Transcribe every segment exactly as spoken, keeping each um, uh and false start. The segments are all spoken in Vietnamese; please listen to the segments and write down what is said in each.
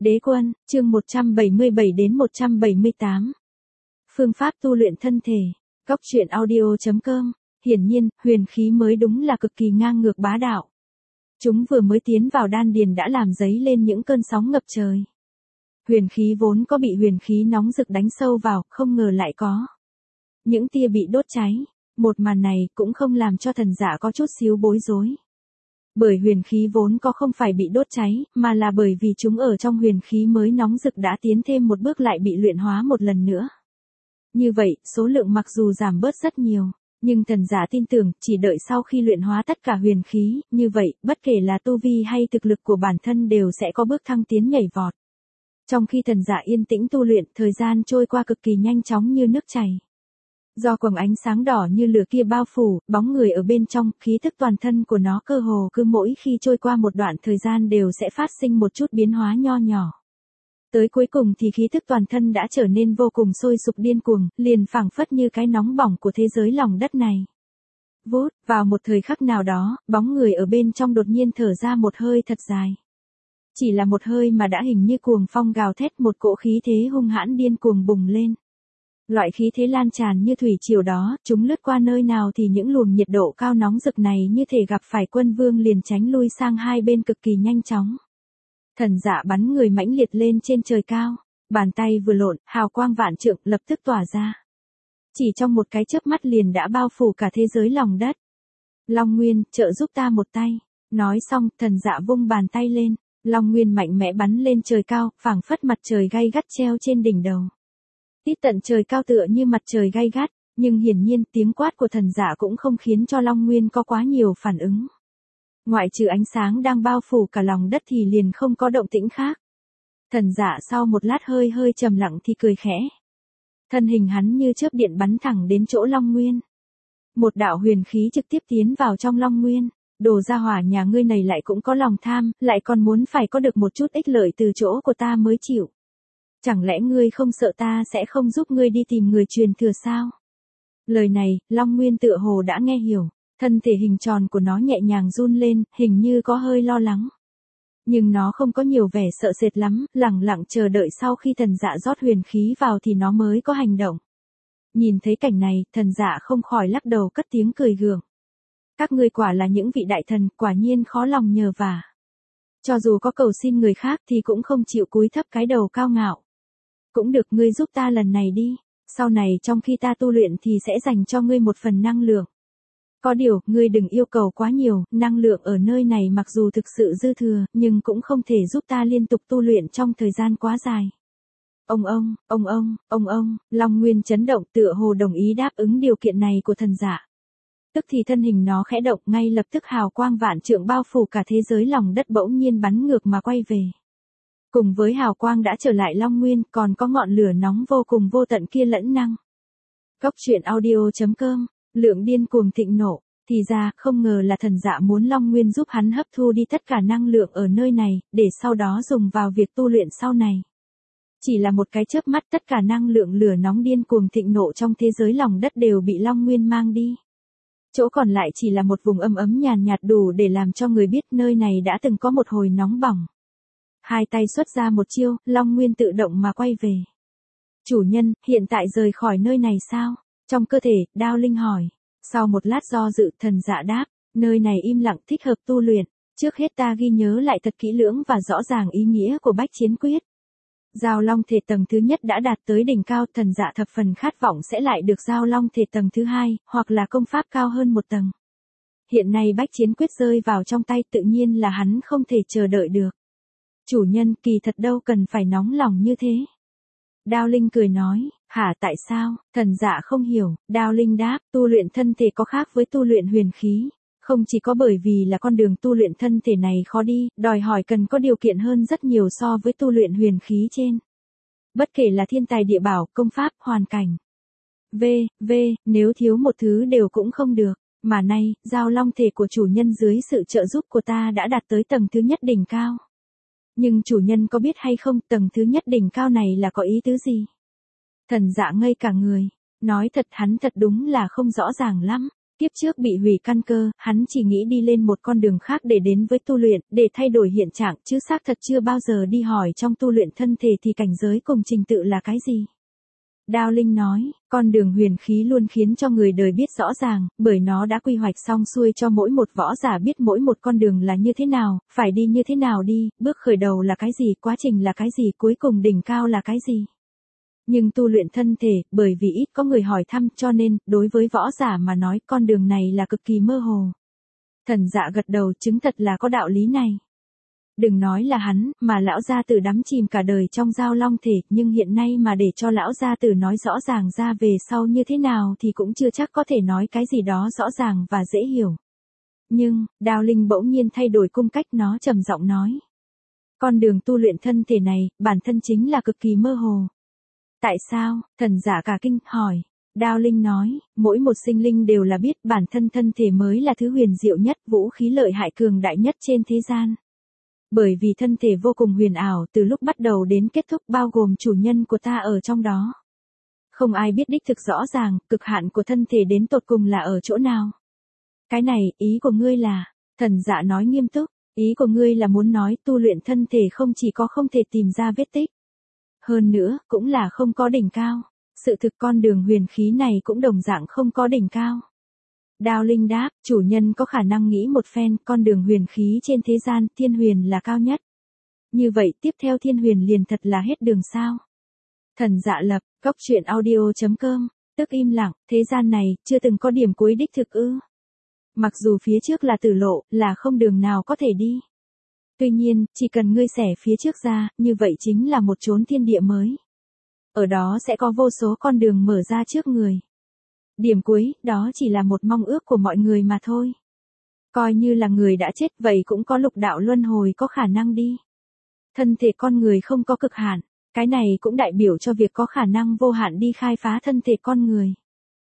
Đế quân, chương một trăm bảy mươi bảy đến một trăm bảy mươi tám. Phương pháp tu luyện thân thể. Góc truyện audio chấm com. Hiển nhiên, huyền khí mới đúng là cực kỳ ngang ngược bá đạo. Chúng vừa mới tiến vào đan điền đã làm dấy lên những cơn sóng ngập trời. Huyền khí vốn có bị huyền khí nóng rực đánh sâu vào, không ngờ lại có những tia bị đốt cháy. Một màn này cũng không làm cho thần giả có chút xíu bối rối. Bởi huyền khí vốn có không phải bị đốt cháy, mà là bởi vì chúng ở trong huyền khí mới nóng rực đã tiến thêm một bước lại bị luyện hóa một lần nữa. Như vậy, số lượng mặc dù giảm bớt rất nhiều, nhưng thần giả tin tưởng chỉ đợi sau khi luyện hóa tất cả huyền khí, như vậy, bất kể là tu vi hay thực lực của bản thân đều sẽ có bước thăng tiến nhảy vọt. Trong khi thần giả yên tĩnh tu luyện, thời gian trôi qua cực kỳ nhanh chóng như nước chảy. Do quầng ánh sáng đỏ như lửa kia bao phủ, bóng người ở bên trong, khí thức toàn thân của nó cơ hồ cứ mỗi khi trôi qua một đoạn thời gian đều sẽ phát sinh một chút biến hóa nho nhỏ. Tới cuối cùng thì khí thức toàn thân đã trở nên vô cùng sôi sục điên cuồng, liền phảng phất như cái nóng bỏng của thế giới lòng đất này. Vút, vào một thời khắc nào đó, bóng người ở bên trong đột nhiên thở ra một hơi thật dài. Chỉ là một hơi mà đã hình như cuồng phong gào thét, một cỗ khí thế hung hãn điên cuồng bùng lên. Loại khí thế lan tràn như thủy triều đó, chúng lướt qua nơi nào thì những luồng nhiệt độ cao nóng rực này như thể gặp phải quân vương liền tránh lui sang hai bên cực kỳ nhanh chóng. Thần giả bắn người mãnh liệt lên trên trời cao, bàn tay vừa lộn, hào quang vạn trượng lập tức tỏa ra. Chỉ trong một cái chớp mắt liền đã bao phủ cả thế giới lòng đất. Long Nguyên, trợ giúp ta một tay. Nói xong, thần giả vung bàn tay lên, Long Nguyên mạnh mẽ bắn lên trời cao, phảng phất mặt trời gay gắt treo trên đỉnh đầu. Tít tận trời cao tựa như mặt trời gay gắt, nhưng hiển nhiên tiếng quát của thần giả cũng không khiến cho Long Nguyên có quá nhiều phản ứng. Ngoại trừ ánh sáng đang bao phủ cả lòng đất thì liền không có động tĩnh khác. Thần giả sau một lát hơi hơi trầm lặng thì cười khẽ. Thân hình hắn như chớp điện bắn thẳng đến chỗ Long Nguyên. Một đạo huyền khí trực tiếp tiến vào trong Long Nguyên. Đồ gia hỏa nhà ngươi này lại cũng có lòng tham, lại còn muốn phải có được một chút ích lợi từ chỗ của ta mới chịu. Chẳng lẽ ngươi không sợ ta sẽ không giúp ngươi đi tìm người truyền thừa sao? Lời này, Long Nguyên tựa hồ đã nghe hiểu, thân thể hình tròn của nó nhẹ nhàng run lên, hình như có hơi lo lắng. Nhưng nó không có nhiều vẻ sợ sệt lắm, lẳng lặng chờ đợi sau khi thần dạ rót huyền khí vào thì nó mới có hành động. Nhìn thấy cảnh này, thần dạ không khỏi lắc đầu cất tiếng cười gượng. Các ngươi quả là những vị đại thần, quả nhiên khó lòng nhờ vả. Cho dù có cầu xin người khác thì cũng không chịu cúi thấp cái đầu cao ngạo. Cũng được, ngươi giúp ta lần này đi, sau này trong khi ta tu luyện thì sẽ dành cho ngươi một phần năng lượng. Có điều, ngươi đừng yêu cầu quá nhiều, năng lượng ở nơi này mặc dù thực sự dư thừa, nhưng cũng không thể giúp ta liên tục tu luyện trong thời gian quá dài. Ông ông, ông ông, ông ông, Long Nguyên chấn động tựa hồ đồng ý đáp ứng điều kiện này của thần giả. Tức thì thân hình nó khẽ động, ngay lập tức hào quang vạn trượng bao phủ cả thế giới lòng đất bỗng nhiên bắn ngược mà quay về. Cùng với hào quang đã trở lại Long Nguyên, còn có ngọn lửa nóng vô cùng vô tận kia lẫn năng. Góc truyện audio chấm com, lượng điên cuồng thịnh nộ, thì ra, không ngờ là thần dạ muốn Long Nguyên giúp hắn hấp thu đi tất cả năng lượng ở nơi này, để sau đó dùng vào việc tu luyện sau này. Chỉ là một cái chớp mắt tất cả năng lượng lửa nóng điên cuồng thịnh nộ trong thế giới lòng đất đều bị Long Nguyên mang đi. Chỗ còn lại chỉ là một vùng âm ấm nhàn nhạt đủ để làm cho người biết nơi này đã từng có một hồi nóng bỏng. Hai tay xuất ra một chiêu, Long Nguyên tự động mà quay về. Chủ nhân, hiện tại rời khỏi nơi này sao? Trong cơ thể, Đao Linh hỏi. Sau một lát do dự, thần dạ đáp, nơi này im lặng thích hợp tu luyện. Trước hết ta ghi nhớ lại thật kỹ lưỡng và rõ ràng ý nghĩa của bách chiến quyết. Giao long thể tầng thứ nhất đã đạt tới đỉnh cao, thần dạ thập phần khát vọng sẽ lại được giao long thể tầng thứ hai, hoặc là công pháp cao hơn một tầng. Hiện nay bách chiến quyết rơi vào trong tay tự nhiên là hắn không thể chờ đợi được. Chủ nhân, kỳ thật đâu cần phải nóng lòng như thế. Đao Linh cười nói, hả tại sao? Thần dạ không hiểu, Đao Linh đáp, tu luyện thân thể có khác với tu luyện huyền khí. Không chỉ có bởi vì là con đường tu luyện thân thể này khó đi, đòi hỏi cần có điều kiện hơn rất nhiều so với tu luyện huyền khí trên. Bất kể là thiên tài địa bảo, công pháp, hoàn cảnh. V, V, nếu thiếu một thứ đều cũng không được. Mà nay, giao long thể của chủ nhân dưới sự trợ giúp của ta đã đạt tới tầng thứ nhất đỉnh cao. Nhưng chủ nhân có biết hay không, tầng thứ nhất đỉnh cao này là có ý tứ gì? Thần dạ ngây cả người. Nói thật hắn thật đúng là không rõ ràng lắm. Kiếp trước bị hủy căn cơ, hắn chỉ nghĩ đi lên một con đường khác để đến với tu luyện, để thay đổi hiện trạng, chứ xác thật chưa bao giờ đi hỏi trong tu luyện thân thể thì cảnh giới cùng trình tự là cái gì. Đao Linh nói, con đường huyền khí luôn khiến cho người đời biết rõ ràng, bởi nó đã quy hoạch xong xuôi cho mỗi một võ giả biết mỗi một con đường là như thế nào, phải đi như thế nào đi, bước khởi đầu là cái gì, quá trình là cái gì, cuối cùng đỉnh cao là cái gì. Nhưng tu luyện thân thể, bởi vì ít có người hỏi thăm cho nên, đối với võ giả mà nói con đường này là cực kỳ mơ hồ. Thần Dạ gật đầu, chứng thật là có đạo lý này. Đừng nói là hắn, mà lão gia tử đắm chìm cả đời trong giao long thể, nhưng hiện nay mà để cho lão gia tử nói rõ ràng ra về sau như thế nào thì cũng chưa chắc có thể nói cái gì đó rõ ràng và dễ hiểu. Nhưng, Đao Linh bỗng nhiên thay đổi cung cách, nó trầm giọng nói. Con đường tu luyện thân thể này, bản thân chính là cực kỳ mơ hồ. Tại sao? Thần Dạ cả kinh, hỏi. Đao Linh nói, mỗi một sinh linh đều là biết bản thân thân thể mới là thứ huyền diệu nhất, vũ khí lợi hại cường đại nhất trên thế gian. Bởi vì thân thể vô cùng huyền ảo từ lúc bắt đầu đến kết thúc bao gồm chủ nhân của ta ở trong đó. Không ai biết đích thực rõ ràng, cực hạn của thân thể đến tột cùng là ở chỗ nào. Cái này, ý của ngươi là, Thần Dạ nói nghiêm túc, ý của ngươi là muốn nói tu luyện thân thể không chỉ có không thể tìm ra vết tích. Hơn nữa, cũng là không có đỉnh cao. Sự thực con đường huyền khí này cũng đồng dạng không có đỉnh cao. Đao Linh đáp, chủ nhân có khả năng nghĩ một phen, con đường huyền khí trên thế gian, thiên huyền là cao nhất. Như vậy, tiếp theo thiên huyền liền thật là hết đường sao. Thần Dạ lập, cốc truyện audio chấm com, tức im lặng, thế gian này, chưa từng có điểm cuối đích thực ư. Mặc dù phía trước là tử lộ, là không đường nào có thể đi. Tuy nhiên, chỉ cần ngươi xẻ phía trước ra, như vậy chính là một chốn thiên địa mới. Ở đó sẽ có vô số con đường mở ra trước người. Điểm cuối, đó chỉ là một mong ước của mọi người mà thôi. Coi như là người đã chết vậy cũng có lục đạo luân hồi có khả năng đi. Thân thể con người không có cực hạn, cái này cũng đại biểu cho việc có khả năng vô hạn đi khai phá thân thể con người.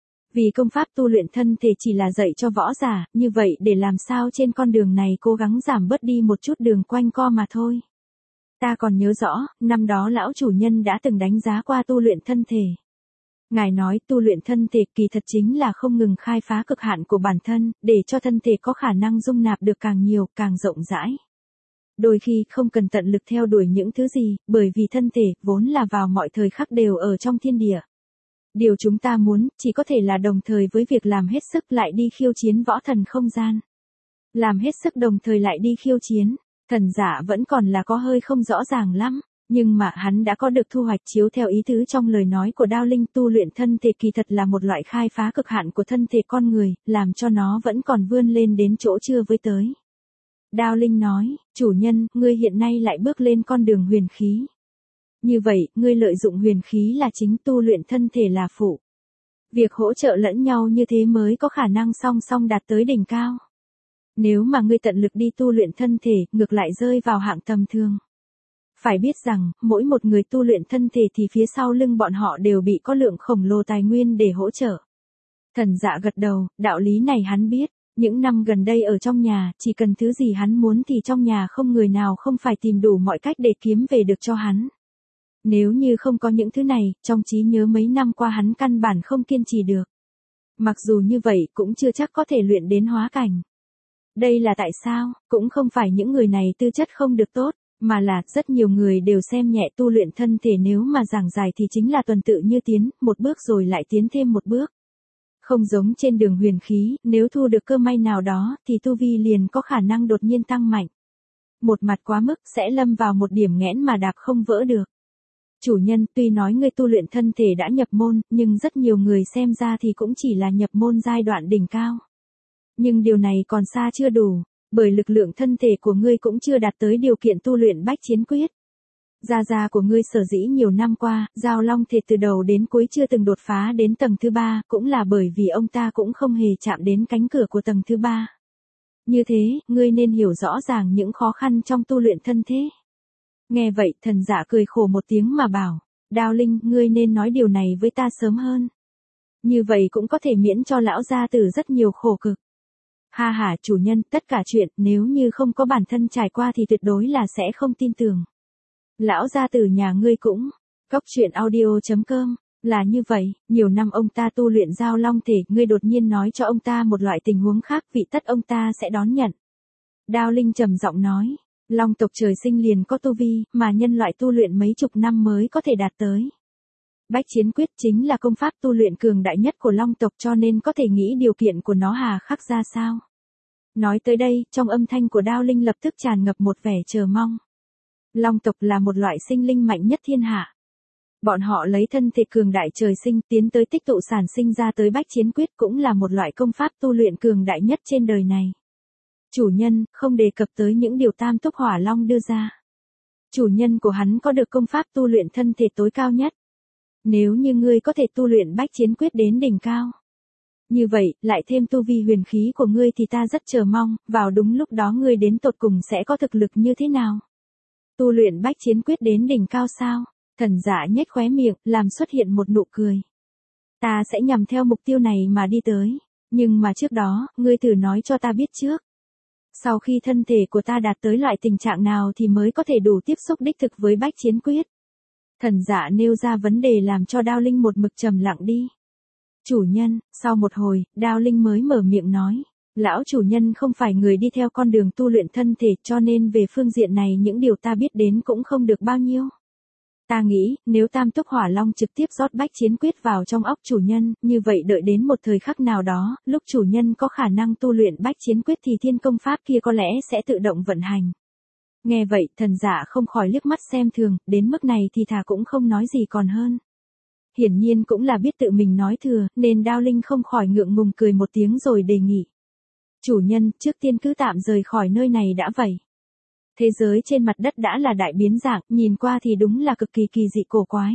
Vì công pháp tu luyện thân thể chỉ là dạy cho võ giả, như vậy để làm sao trên con đường này cố gắng giảm bớt đi một chút đường quanh co mà thôi. Ta còn nhớ rõ, năm đó lão chủ nhân đã từng đánh giá qua tu luyện thân thể. Ngài nói tu luyện thân thể kỳ thật chính là không ngừng khai phá cực hạn của bản thân, để cho thân thể có khả năng dung nạp được càng nhiều, càng rộng rãi. Đôi khi không cần tận lực theo đuổi những thứ gì, bởi vì thân thể vốn là vào mọi thời khắc đều ở trong thiên địa. Điều chúng ta muốn, chỉ có thể là đồng thời với việc làm hết sức lại đi khiêu chiến võ thần không gian. Làm hết sức đồng thời lại đi khiêu chiến, Thần Dạ vẫn còn là có hơi không rõ ràng lắm, nhưng mà hắn đã có được thu hoạch chiếu theo ý tứ trong lời nói của Đao Linh, tu luyện thân thể kỳ thật là một loại khai phá cực hạn của thân thể con người, làm cho nó vẫn còn vươn lên đến chỗ chưa với tới. Đao Linh nói, chủ nhân, ngươi hiện nay lại bước lên con đường huyền khí. Như vậy, ngươi lợi dụng huyền khí là chính, tu luyện thân thể là phụ. Việc hỗ trợ lẫn nhau như thế mới có khả năng song song đạt tới đỉnh cao. Nếu mà ngươi tận lực đi tu luyện thân thể, ngược lại rơi vào hạng tầm thường. Phải biết rằng, mỗi một người tu luyện thân thể thì phía sau lưng bọn họ đều bị có lượng khổng lồ tài nguyên để hỗ trợ. Thần Dạ gật đầu, đạo lý này hắn biết. Những năm gần đây ở trong nhà, chỉ cần thứ gì hắn muốn thì trong nhà không người nào không phải tìm đủ mọi cách để kiếm về được cho hắn. Nếu như không có những thứ này, trong trí nhớ mấy năm qua hắn căn bản không kiên trì được. Mặc dù như vậy cũng chưa chắc có thể luyện đến hóa cảnh. Đây là tại sao, cũng không phải những người này tư chất không được tốt, mà là rất nhiều người đều xem nhẹ tu luyện thân thể, nếu mà giảng dài thì chính là tuần tự như tiến, một bước rồi lại tiến thêm một bước. Không giống trên đường huyền khí, nếu thu được cơ may nào đó thì tu vi liền có khả năng đột nhiên tăng mạnh. Một mặt quá mức sẽ lâm vào một điểm nghẽn mà đạp không vỡ được. Chủ nhân, tuy nói ngươi tu luyện thân thể đã nhập môn, nhưng rất nhiều người xem ra thì cũng chỉ là nhập môn giai đoạn đỉnh cao. Nhưng điều này còn xa chưa đủ, bởi lực lượng thân thể của ngươi cũng chưa đạt tới điều kiện tu luyện bách chiến quyết. Gia gia của ngươi sở dĩ nhiều năm qua, giao long thể từ đầu đến cuối chưa từng đột phá đến tầng thứ ba, cũng là bởi vì ông ta cũng không hề chạm đến cánh cửa của tầng thứ ba. Như thế, ngươi nên hiểu rõ ràng những khó khăn trong tu luyện thân thế. Nghe vậy, Thần Dạ cười khổ một tiếng mà bảo, Đao Linh, ngươi nên nói điều này với ta sớm hơn. Như vậy cũng có thể miễn cho lão gia tử rất nhiều khổ cực. Ha ha, chủ nhân, tất cả chuyện, nếu như không có bản thân trải qua thì tuyệt đối là sẽ không tin tưởng. Lão gia tử nhà ngươi cũng, cốc truyện audio chấm com Là như vậy, nhiều năm ông ta tu luyện giao long thể, ngươi đột nhiên nói cho ông ta một loại tình huống khác, vị tất ông ta sẽ đón nhận. Đao Linh trầm giọng nói, long tộc trời sinh liền có tu vi, mà nhân loại tu luyện mấy chục năm mới có thể đạt tới. Bách chiến quyết chính là công pháp tu luyện cường đại nhất của long tộc, cho nên có thể nghĩ điều kiện của nó hà khắc ra sao. Nói tới đây, trong âm thanh của Đao Linh lập tức tràn ngập một vẻ chờ mong. Long tộc là một loại sinh linh mạnh nhất thiên hạ. Bọn họ lấy thân thể cường đại trời sinh tiến tới tích tụ sản sinh ra tới bách chiến quyết, cũng là một loại công pháp tu luyện cường đại nhất trên đời này. Chủ nhân, không đề cập tới những điều Tam Túc Hỏa Long đưa ra. Chủ nhân của hắn có được công pháp tu luyện thân thể tối cao nhất. Nếu như ngươi có thể tu luyện bách chiến quyết đến đỉnh cao. Như vậy, lại thêm tu vi huyền khí của ngươi thì ta rất chờ mong, vào đúng lúc đó ngươi đến tột cùng sẽ có thực lực như thế nào. Tu luyện bách chiến quyết đến đỉnh cao sao? Thần Dạ nhếch khóe miệng, làm xuất hiện một nụ cười. Ta sẽ nhằm theo mục tiêu này mà đi tới. Nhưng mà trước đó, ngươi thử nói cho ta biết trước. Sau khi thân thể của ta đạt tới loại tình trạng nào thì mới có thể đủ tiếp xúc đích thực với bách chiến quyết. Thần Dạ nêu ra vấn đề làm cho Đao Linh một mực trầm lặng đi. Chủ nhân, sau một hồi, Đao Linh mới mở miệng nói. Lão chủ nhân không phải người đi theo con đường tu luyện thân thể, cho nên về phương diện này những điều ta biết đến cũng không được bao nhiêu. Ta nghĩ, nếu Tam Túc Hỏa Long trực tiếp rót bách chiến quyết vào trong óc chủ nhân, như vậy đợi đến một thời khắc nào đó, lúc chủ nhân có khả năng tu luyện bách chiến quyết thì thiên công pháp kia có lẽ sẽ tự động vận hành. Nghe vậy, Thần Dạ không khỏi liếc mắt xem thường, đến mức này thì thà cũng không nói gì còn hơn. Hiển nhiên cũng là biết tự mình nói thừa, nên Đao Linh không khỏi ngượng ngùng cười một tiếng rồi đề nghị. Chủ nhân, trước tiên cứ tạm rời khỏi nơi này đã vậy. Thế giới trên mặt đất đã là đại biến dạng, nhìn qua thì đúng là cực kỳ kỳ dị cổ quái.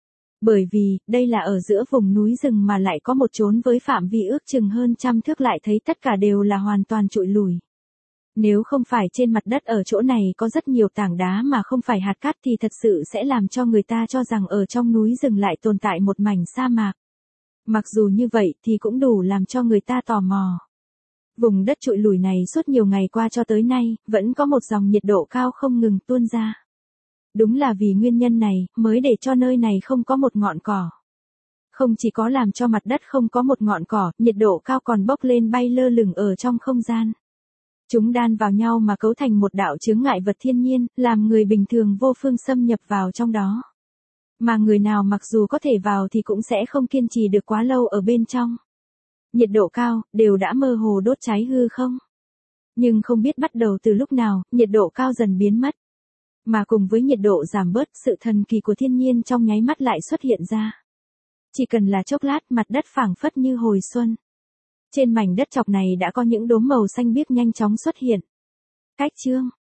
Bởi vì, đây là ở giữa vùng núi rừng mà lại có một chốn với phạm vi ước chừng hơn trăm thước, lại thấy tất cả đều là hoàn toàn trụi lùi. Nếu không phải trên mặt đất ở chỗ này có rất nhiều tảng đá mà không phải hạt cát thì thật sự sẽ làm cho người ta cho rằng ở trong núi rừng lại tồn tại một mảnh sa mạc. Mặc dù như vậy thì cũng đủ làm cho người ta tò mò. Vùng đất trụi lùi này suốt nhiều ngày qua cho tới nay, vẫn có một dòng nhiệt độ cao không ngừng tuôn ra. Đúng là vì nguyên nhân này, mới để cho nơi này không có một ngọn cỏ. Không chỉ có làm cho mặt đất không có một ngọn cỏ, nhiệt độ cao còn bốc lên bay lơ lửng ở trong không gian. Chúng đan vào nhau mà cấu thành một đạo chướng ngại vật thiên nhiên, làm người bình thường vô phương xâm nhập vào trong đó. Mà người nào mặc dù có thể vào thì cũng sẽ không kiên trì được quá lâu ở bên trong. Nhiệt độ cao, đều đã mơ hồ đốt cháy hư không? Nhưng không biết bắt đầu từ lúc nào, nhiệt độ cao dần biến mất. Mà cùng với nhiệt độ giảm bớt, sự thần kỳ của thiên nhiên trong nháy mắt lại xuất hiện ra. Chỉ cần là chốc lát, mặt đất phảng phất như hồi xuân. Trên mảnh đất chọc này đã có những đốm màu xanh biếc nhanh chóng xuất hiện. Cách chương